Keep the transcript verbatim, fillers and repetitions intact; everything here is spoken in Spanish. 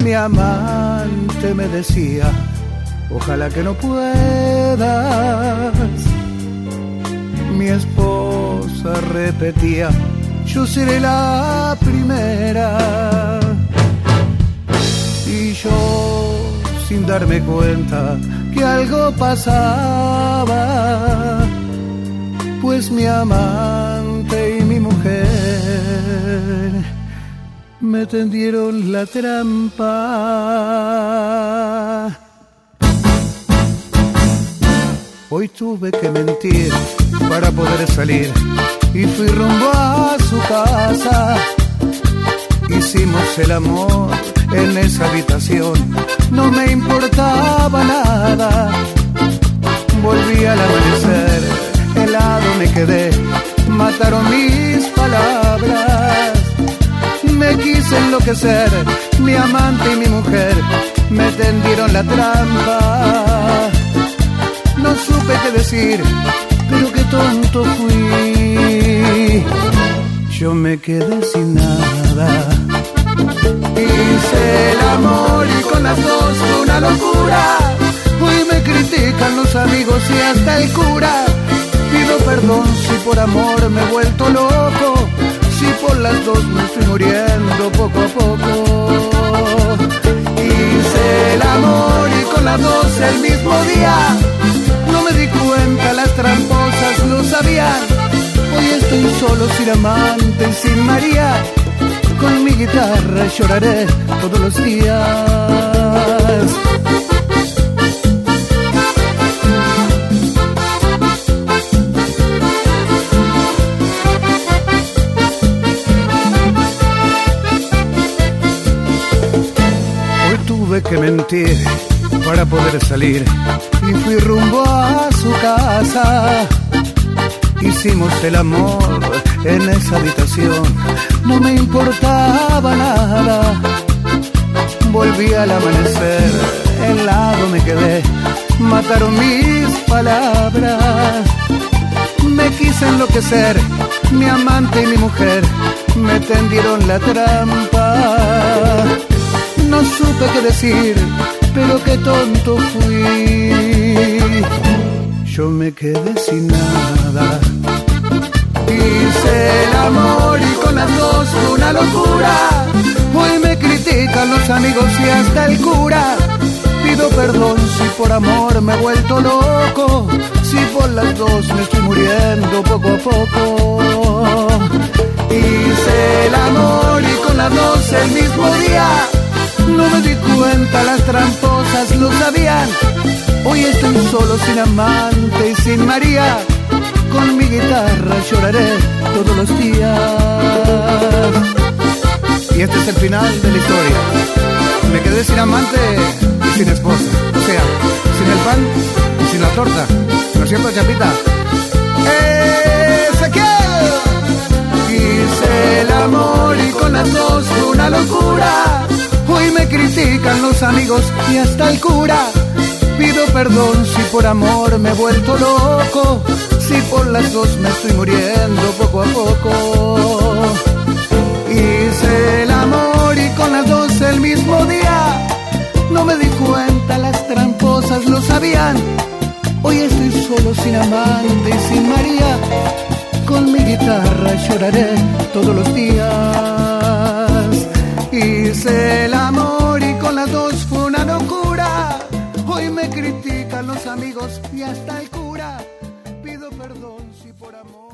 Mi amante me decía, ojalá que no puedas. Mi esposa repetía, yo seré la primera. Y yo, sin darme cuenta que algo pasaba, pues mi amante y mi mujer me tendieron la trampa. Hoy tuve que mentir para poder salir y fui rumbo a su casa. Hicimos el amor en esa habitación, no me importaba nada. Volví al amanecer, helado me quedé, mataron mis palabras. Me quise enloquecer, mi amante y mi mujer me tendieron la trampa. No supe qué decir, pero qué tonto fui. Yo me quedé sin nada. Hice el amor y con las dos fue una locura. Hoy me critican los amigos y hasta el cura. Pido perdón si por amor me he vuelto loco, si por las dos me estoy muriendo poco a poco. Hice el amor y con las dos el mismo día. No me di cuenta, las tramposas lo sabían. Hoy estoy solo, sin amante y sin María. Con mi guitarra lloraré todos los días. Hoy tuve que mentir para poder salir y fui rumbo a su casa. Hicimos el amor en esa habitación, no me importaba nada. Volví al amanecer, helado me quedé, mataron mis palabras. Me quise enloquecer, mi amante y mi mujer me tendieron la trampa. No supe qué decir, pero qué tonto fui. Yo me quedé sin nada. Hice el amor y con las dos fue una locura. Hoy me critican los amigos y hasta el cura. Pido perdón si por amor me he vuelto loco, si por las dos me estoy muriendo poco a poco. Hice el amor y con las dos el mismo día. No me di cuenta, las tramposas lo sabían. Hoy estoy solo, sin amante y sin María. Con mi guitarra lloraré todos los días. Y este es el final de la historia. Me quedé sin amante y sin esposa. O sea, sin el pan y sin la torta. ¿No es cierto, Chapita? ¡Ezequiel! Hice el amor y con las dos fue una locura. Hoy me critican los amigos y hasta el cura. Pido perdón si por amor me he vuelto loco, si por las dos me estoy muriendo poco a poco. Hice el amor y con las dos el mismo día. No me di cuenta, las tramposas lo sabían. Hoy estoy solo, sin amante y sin María. Con mi guitarra lloraré todos los días. Hice el amor y con las dos fue una locura. Hoy me critican los amigos y hasta el cura. Pido perdón si por amor